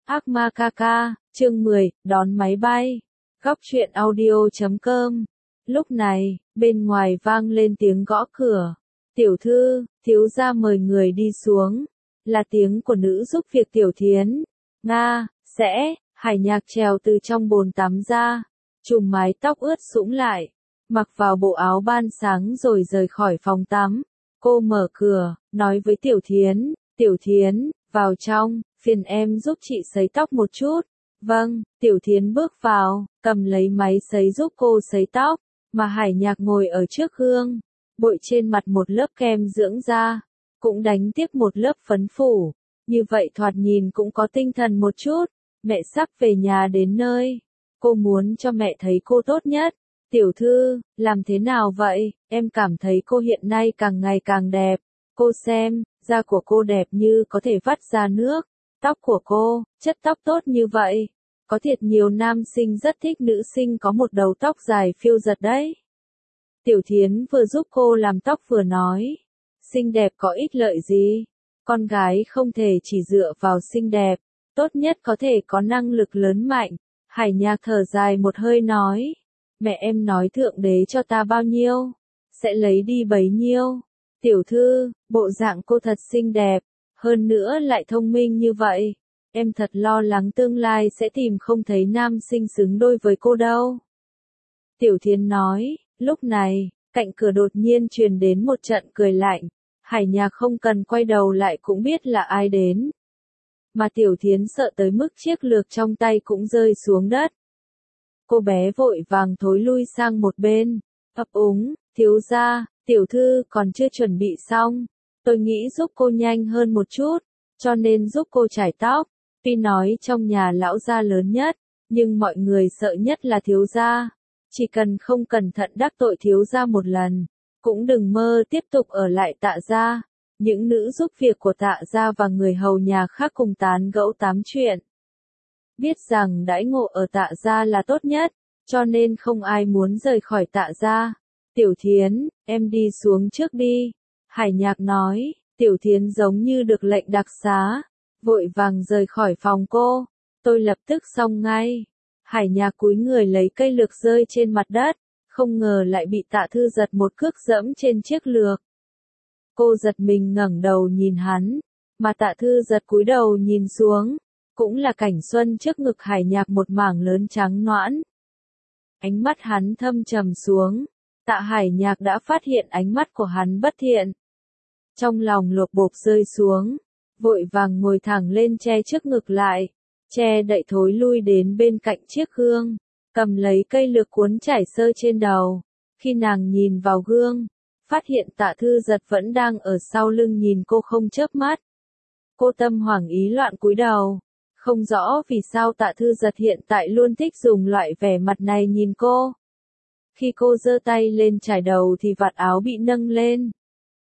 Ác ma ca ca, chương 10, đón máy bay. Góc truyện audio.com. Lúc này, bên ngoài vang lên tiếng gõ cửa. Tiểu thư, thiếu gia mời người đi xuống. Là tiếng của nữ giúp việc Tiểu Thiến. Nga, sẽ, Hải Nhạc trèo từ trong bồn tắm ra. Chùm mái tóc ướt sũng lại. Mặc vào bộ áo ban sáng rồi rời khỏi phòng tắm. Cô mở cửa, nói với Tiểu Thiến, Tiểu Thiến, vào trong, phiền em giúp chị sấy tóc một chút. Vâng, Tiểu Thiến bước vào, cầm lấy máy sấy giúp cô sấy tóc, mà Hải Nhạc ngồi ở trước gương, bội trên mặt một lớp kem dưỡng da, cũng đánh tiếp một lớp phấn phủ, như vậy thoạt nhìn cũng có tinh thần một chút. Mẹ sắp về nhà đến nơi, cô muốn cho mẹ thấy cô tốt nhất. Tiểu thư, làm thế nào vậy? Em cảm thấy cô hiện nay càng ngày càng đẹp. Cô xem, da của cô đẹp như có thể vắt ra nước. Tóc của cô, chất tóc tốt như vậy. Có thiệt nhiều nam sinh rất thích nữ sinh có một đầu tóc dài phiêu giật đấy. Tiểu Thiến vừa giúp cô làm tóc vừa nói. Xinh đẹp có ích lợi gì? Con gái không thể chỉ dựa vào xinh đẹp. Tốt nhất có thể có năng lực lớn mạnh. Hải Nhạc thở dài một hơi nói. Mẹ em nói thượng đế cho ta bao nhiêu, sẽ lấy đi bấy nhiêu. Tiểu thư, bộ dạng cô thật xinh đẹp, hơn nữa lại thông minh như vậy. Em thật lo lắng tương lai sẽ tìm không thấy nam sinh xứng đôi với cô đâu. Tiểu Thiến nói, lúc này, cạnh cửa đột nhiên truyền đến một trận cười lạnh. Hải Nhạc không cần quay đầu lại cũng biết là ai đến. Mà Tiểu Thiến sợ tới mức chiếc lược trong tay cũng rơi xuống đất. Cô bé vội vàng thối lui sang một bên, ấp úng, thiếu gia, tiểu thư còn chưa chuẩn bị xong, tôi nghĩ giúp cô nhanh hơn một chút, cho nên giúp cô chải tóc. Tuy nói trong nhà lão gia lớn nhất, nhưng mọi người sợ nhất là thiếu gia. Chỉ cần không cẩn thận đắc tội thiếu gia một lần, cũng đừng mơ tiếp tục ở lại Tạ gia. Những nữ giúp việc của Tạ gia và người hầu nhà khác cùng tán gẫu tám chuyện. Biết rằng đãi ngộ ở Tạ gia là tốt nhất, cho nên không ai muốn rời khỏi Tạ gia. Tiểu Thiến, em đi xuống trước đi. Hải Nhạc nói, Tiểu Thiến giống như được lệnh đặc xá, vội vàng rời khỏi phòng cô. Tôi lập tức xong ngay. Hải Nhạc cúi người lấy cây lược rơi trên mặt đất, không ngờ lại bị Tạ Thư giật một cước dẫm trên chiếc lược. Cô giật mình ngẩng đầu nhìn hắn, mà Tạ Thư giật cúi đầu nhìn xuống. Cũng là cảnh xuân trước ngực Hải Nhạc một mảng lớn trắng nõn. Ánh mắt hắn thâm trầm xuống, Tạ Hải Nhạc đã phát hiện ánh mắt của hắn bất thiện. Trong lòng lột bột rơi xuống, vội vàng ngồi thẳng lên che trước ngực lại, che đậy thối lui đến bên cạnh chiếc gương, cầm lấy cây lược cuốn chải sơ trên đầu. Khi nàng nhìn vào gương, phát hiện Tạ Thư giật vẫn đang ở sau lưng nhìn cô không chớp mắt. Cô tâm hoảng ý loạn cúi đầu. Không rõ vì sao Tạ Thư giật hiện tại luôn thích dùng loại vẻ mặt này nhìn cô. Khi cô giơ tay lên chải đầu thì vạt áo bị nâng lên,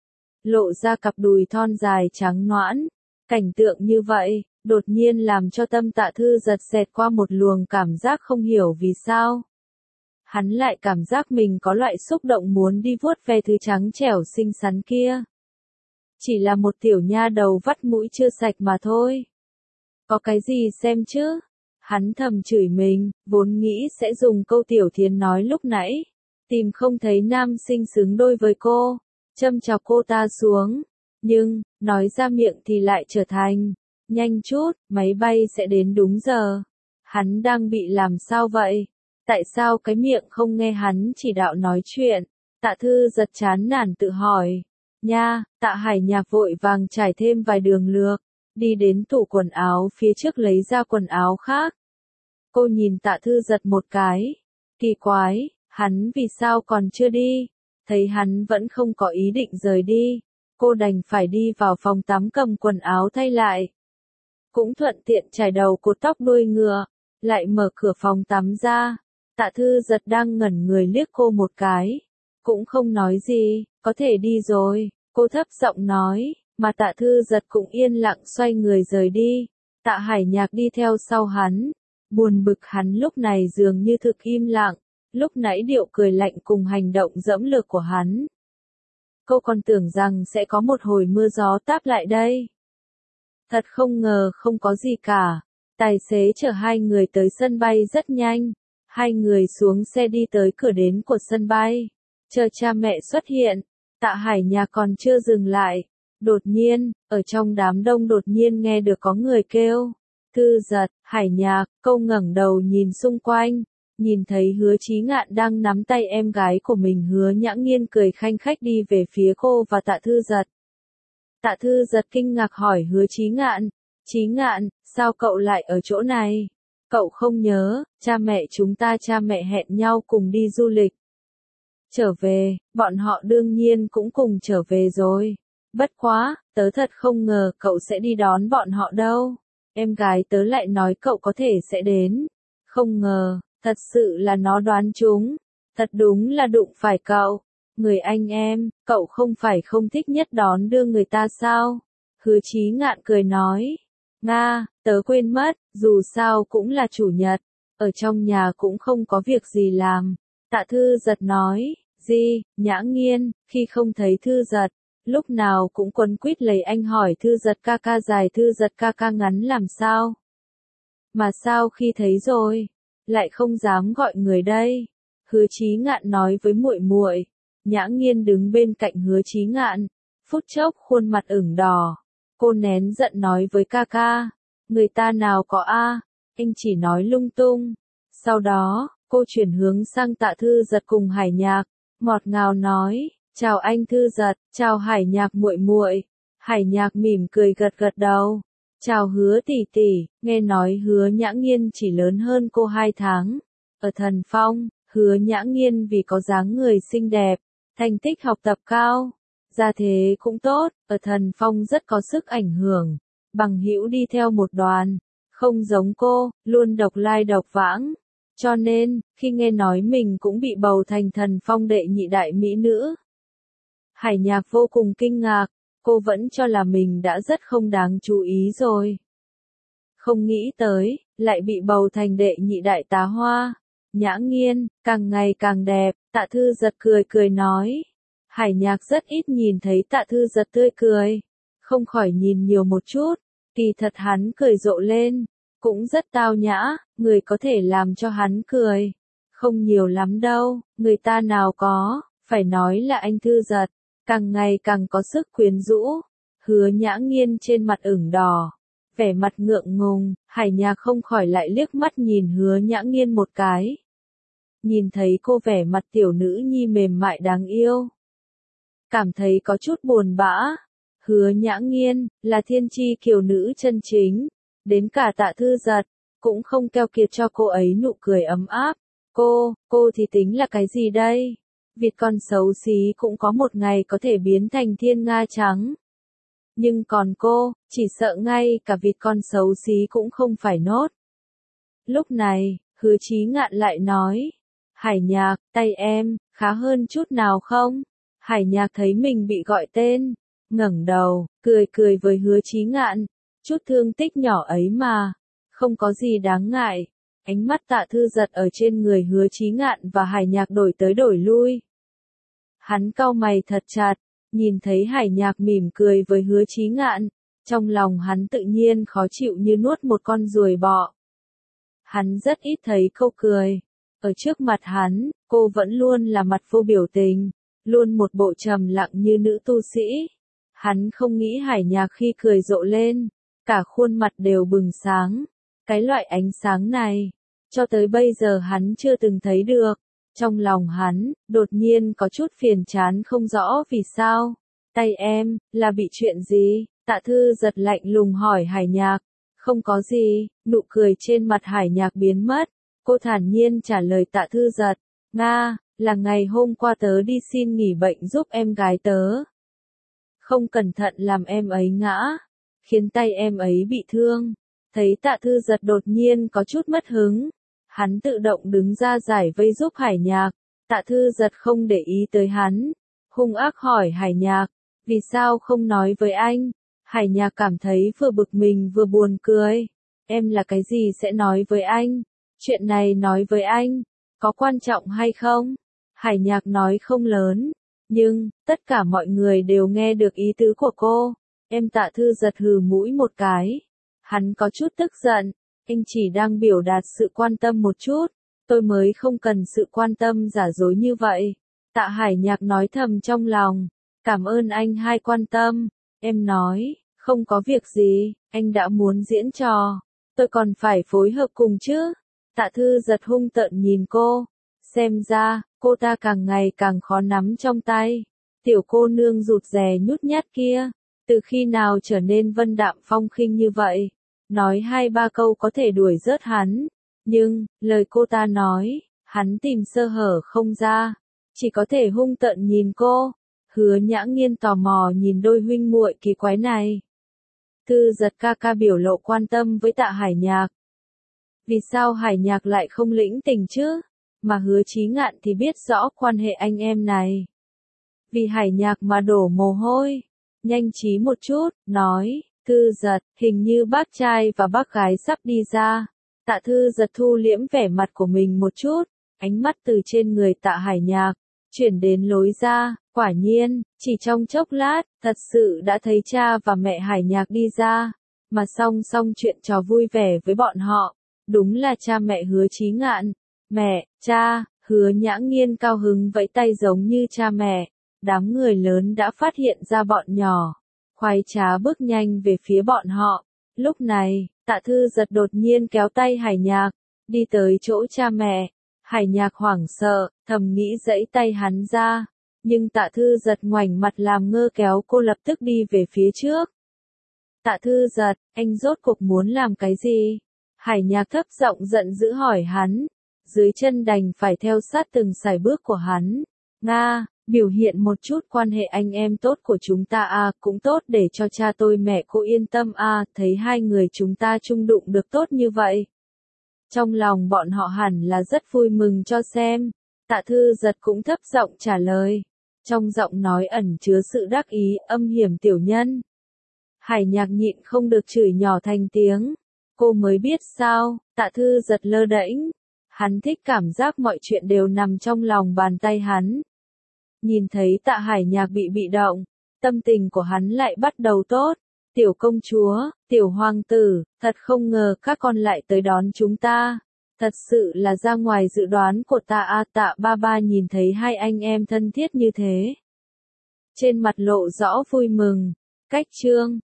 lộ ra cặp đùi thon dài trắng nõn. Cảnh tượng như vậy, đột nhiên làm cho tâm Tạ Thư giật xẹt qua một luồng cảm giác không hiểu vì sao. Hắn lại cảm giác mình có loại xúc động muốn đi vuốt ve thứ trắng trẻo xinh xắn kia. Chỉ là một tiểu nha đầu vắt mũi chưa sạch mà thôi. Có cái gì xem chứ? Hắn thầm chửi mình, vốn nghĩ sẽ dùng câu Tiểu Thiến nói lúc nãy. Tìm không thấy nam sinh xứng đôi với cô, châm chọc cô ta xuống. Nhưng, nói ra miệng thì lại trở thành, nhanh chút, máy bay sẽ đến đúng giờ. Hắn đang bị làm sao vậy? Tại sao cái miệng không nghe hắn chỉ đạo nói chuyện? Tạ Thư giật chán nản tự hỏi. Nha, Tạ Hải Nhạc vội vàng trải thêm vài đường lược. Đi đến tủ quần áo phía trước lấy ra quần áo khác. Cô nhìn Tạ Thư giật một cái. Kỳ quái, hắn vì sao còn chưa đi? Thấy hắn vẫn không có ý định rời đi. Cô đành phải đi vào phòng tắm cầm quần áo thay lại. Cũng thuận tiện chải đầu cột tóc đuôi ngựa. Lại mở cửa phòng tắm ra. Tạ Thư giật đang ngẩn người liếc cô một cái. Cũng không nói gì, có thể đi rồi. Cô thấp giọng nói. Mà Tạ Thư giật cũng yên lặng xoay người rời đi. Tạ Hải Nhạc đi theo sau hắn. Buồn bực hắn lúc này dường như thực im lặng. Lúc nãy điệu cười lạnh cùng hành động dẫm lược của hắn. Cô còn tưởng rằng sẽ có một hồi mưa gió táp lại đây. Thật không ngờ không có gì cả. Tài xế chở hai người tới sân bay rất nhanh. Hai người xuống xe đi tới cửa đến của sân bay. Chờ cha mẹ xuất hiện, Tạ Hải Nhạc còn chưa dừng lại. Đột nhiên, ở trong đám đông đột nhiên nghe được có người kêu. Thư Giật, Hải Nhạc, cô ngẩng đầu nhìn xung quanh. Nhìn thấy Hứa Chí Ngạn đang nắm tay em gái của mình, Hứa Nhã Nghiên cười khanh khách đi về phía cô và Tạ Thư Giật. Tạ Thư Giật kinh ngạc hỏi Hứa Chí Ngạn, Chí Ngạn, sao cậu lại ở chỗ này? Cậu không nhớ, cha mẹ hẹn nhau cùng đi du lịch. Trở về, bọn họ đương nhiên cũng cùng trở về rồi. Bất quá, tớ thật không ngờ cậu sẽ đi đón bọn họ đâu. Em gái tớ lại nói cậu có thể sẽ đến. Không ngờ, thật sự là nó đoán trúng. Thật đúng là đụng phải cậu. Người anh em, cậu không phải không thích nhất đón đưa người ta sao? Hứa Chí Ngạn cười nói. Nga, tớ quên mất, dù sao cũng là chủ nhật. Ở trong nhà cũng không có việc gì làm. Tạ Thư Giật nói. Nhã Nghiên, khi không thấy Thư Giật, lúc nào cũng quấn quýt lấy anh hỏi Thư Giật ca ca dài Thư Giật ca ca ngắn làm sao? Mà sao khi thấy rồi, lại không dám gọi người đây? Hứa Chí Ngạn nói với muội muội. Nhã Nghiên đứng bên cạnh Hứa Chí Ngạn, phút chốc khuôn mặt ửng đỏ. Cô nén giận nói với ca ca, người ta nào có a, anh chỉ nói lung tung. Sau đó, cô chuyển hướng sang Tạ Thư Giật cùng Hải Nhạc, ngọt ngào nói, chào anh Thư Giật, chào Hải Nhạc muội muội. Hải Nhạc mỉm cười gật gật đầu. Chào Hứa tỷ tỷ, nghe nói Hứa Nhã Nghiên chỉ lớn hơn cô 2 tháng. Ở Thần Phong, Hứa Nhã Nghiên vì có dáng người xinh đẹp, thành tích học tập cao, gia thế cũng tốt, ở Thần Phong rất có sức ảnh hưởng, bằng hữu đi theo một đoàn, không giống cô, luôn độc lai độc vãng. Cho nên, khi nghe nói mình cũng bị bầu thành Thần Phong đệ nhị đại mỹ nữ, Hải Nhạc vô cùng kinh ngạc, cô vẫn cho là mình đã rất không đáng chú ý rồi. Không nghĩ tới, lại bị bầu thành đệ nhị đại tá hoa. Nhã Nghiên, càng ngày càng đẹp, Tạ Thư Giật cười cười nói. Hải Nhạc rất ít nhìn thấy Tạ Thư Giật tươi cười, không khỏi nhìn nhiều một chút, kỳ thật hắn cười rộ lên, cũng rất tao nhã, người có thể làm cho hắn cười. Không nhiều lắm đâu, người ta nào có, phải nói là anh Thư Giật, càng ngày càng có sức quyến rũ. Hứa Nhã Nghiên trên mặt ửng đỏ, vẻ mặt ngượng ngùng, Hải Nhạc không khỏi lại liếc mắt nhìn Hứa Nhã Nghiên một cái. Nhìn thấy cô vẻ mặt tiểu nữ nhi mềm mại đáng yêu, cảm thấy có chút buồn bã. Hứa Nhã Nghiên là thiên chi kiều nữ chân chính, đến cả Tạ Thư Giật cũng không keo kiệt cho cô ấy nụ cười ấm áp. Cô thì tính là cái gì đây? Vịt con xấu xí cũng có một ngày có thể biến thành thiên nga trắng. Nhưng còn cô, chỉ sợ ngay cả vịt con xấu xí cũng không phải nốt. Lúc này, Hứa Chí Ngạn lại nói, Hải Nhạc, tay em, khá hơn chút nào không? Hải Nhạc thấy mình bị gọi tên, ngẩng đầu, cười cười với Hứa Chí Ngạn, chút thương tích nhỏ ấy mà, không có gì đáng ngại. Ánh mắt Tạ Thư Giật ở trên người Hứa Chí Ngạn và Hải Nhạc đổi tới đổi lui. Hắn cau mày thật chặt, nhìn thấy Hải Nhạc mỉm cười với Hứa Chí Ngạn, trong lòng hắn tự nhiên khó chịu như nuốt một con ruồi bọ. Hắn rất ít thấy cô cười. Ở trước mặt hắn, cô vẫn luôn là mặt vô biểu tình, luôn một bộ trầm lặng như nữ tu sĩ. Hắn không nghĩ Hải Nhạc khi cười rộ lên, cả khuôn mặt đều bừng sáng. Cái loại ánh sáng này, cho tới bây giờ hắn chưa từng thấy được. Trong lòng hắn, đột nhiên có chút phiền chán không rõ vì sao. Tay em, là bị chuyện gì? Tạ Thư Giật lạnh lùng hỏi Hải Nhạc. Không có gì, nụ cười trên mặt Hải Nhạc biến mất. Cô thản nhiên trả lời Tạ Thư Giật. Nga, là ngày hôm qua tớ đi xin nghỉ bệnh giúp em gái tớ. Không cẩn thận làm em ấy ngã, khiến tay em ấy bị thương. Thấy Tạ Thư Giật đột nhiên có chút mất hứng, hắn tự động đứng ra giải vây giúp Hải Nhạc. Tạ Thư Giật không để ý tới hắn, hung ác hỏi Hải Nhạc, vì sao không nói với anh? Hải Nhạc cảm thấy vừa bực mình vừa buồn cười. Em là cái gì sẽ nói với anh? Chuyện này nói với anh, có quan trọng hay không? Hải Nhạc nói không lớn, nhưng, tất cả mọi người đều nghe được ý tứ của cô. Em Tạ Thư Giật hừ mũi một cái. Hắn có chút tức giận. anh chỉ đang biểu đạt sự quan tâm một chút, tôi mới không cần sự quan tâm giả dối như vậy. Tạ Hải Nhạc nói thầm trong lòng, cảm ơn anh hai quan tâm, em nói, không có việc gì, anh đã muốn diễn trò, tôi còn phải phối hợp cùng chứ. Tạ Thư Giật hung tợn nhìn cô, xem ra, cô ta càng ngày càng khó nắm trong tay. Tiểu cô nương rụt rè nhút nhát kia, từ khi nào trở nên vân đạm phong khinh như vậy, nói hai ba câu có thể đuổi rớt hắn, nhưng, lời cô ta nói, hắn tìm sơ hở không ra, chỉ có thể hung tợn nhìn cô. Hứa Nhã Nghiên tò mò nhìn đôi huynh muội kỳ quái này. Thư Giật ca ca biểu lộ quan tâm với Tạ Hải Nhạc. Vì sao Hải Nhạc lại không lĩnh tình chứ? Mà Hứa Chí Ngạn thì biết rõ quan hệ anh em này. Vì Hải Nhạc mà đổ mồ hôi. Nhanh trí một chút, nói, Thư Giật, hình như bác trai và bác gái sắp đi ra. Tạ Thư Giật thu liễm vẻ mặt của mình một chút, ánh mắt từ trên người Tạ Hải Nhạc, chuyển đến lối ra, quả nhiên, chỉ trong chốc lát, thật sự đã thấy cha và mẹ Hải Nhạc đi ra, mà song song chuyện trò vui vẻ với bọn họ, đúng là cha mẹ Hứa Chí Ngạn. Mẹ, cha, Hứa Nhã Nghiên cao hứng vẫy tay giống như cha mẹ, đám người lớn đã phát hiện ra bọn nhỏ, khoái trá bước nhanh về phía bọn họ. Lúc này, Tạ Thư Giật đột nhiên kéo tay Hải Nhạc, đi tới chỗ cha mẹ. Hải Nhạc hoảng sợ, thầm nghĩ giãy tay hắn ra, nhưng Tạ Thư Giật ngoảnh mặt làm ngơ kéo cô lập tức đi về phía trước. Tạ Thư Giật, anh rốt cuộc muốn làm cái gì? Hải Nhạc thấp giọng giận dữ hỏi hắn, dưới chân đành phải theo sát từng sải bước của hắn. Nga, biểu hiện một chút quan hệ anh em tốt của chúng ta cũng tốt để cho cha tôi mẹ cô yên tâm thấy hai người chúng ta chung đụng được tốt như vậy. Trong lòng bọn họ hẳn là rất vui mừng cho xem. Tạ Thư Giật cũng thấp giọng trả lời, trong giọng nói ẩn chứa sự đắc ý, âm hiểm tiểu nhân. Hải Nhạc nhịn không được chửi nhỏ thành tiếng. Cô mới biết sao? Tạ Thư Giật lơ đễnh. Hắn thích cảm giác mọi chuyện đều nằm trong lòng bàn tay hắn. Nhìn thấy Tạ Hải Nhạc bị động, tâm tình của hắn lại bắt đầu tốt. Tiểu công chúa, tiểu hoàng tử, thật không ngờ các con lại tới đón chúng ta. Thật sự là ra ngoài dự đoán của ta Tạ ba ba nhìn thấy hai anh em thân thiết như thế. Trên mặt lộ rõ vui mừng. Cách chương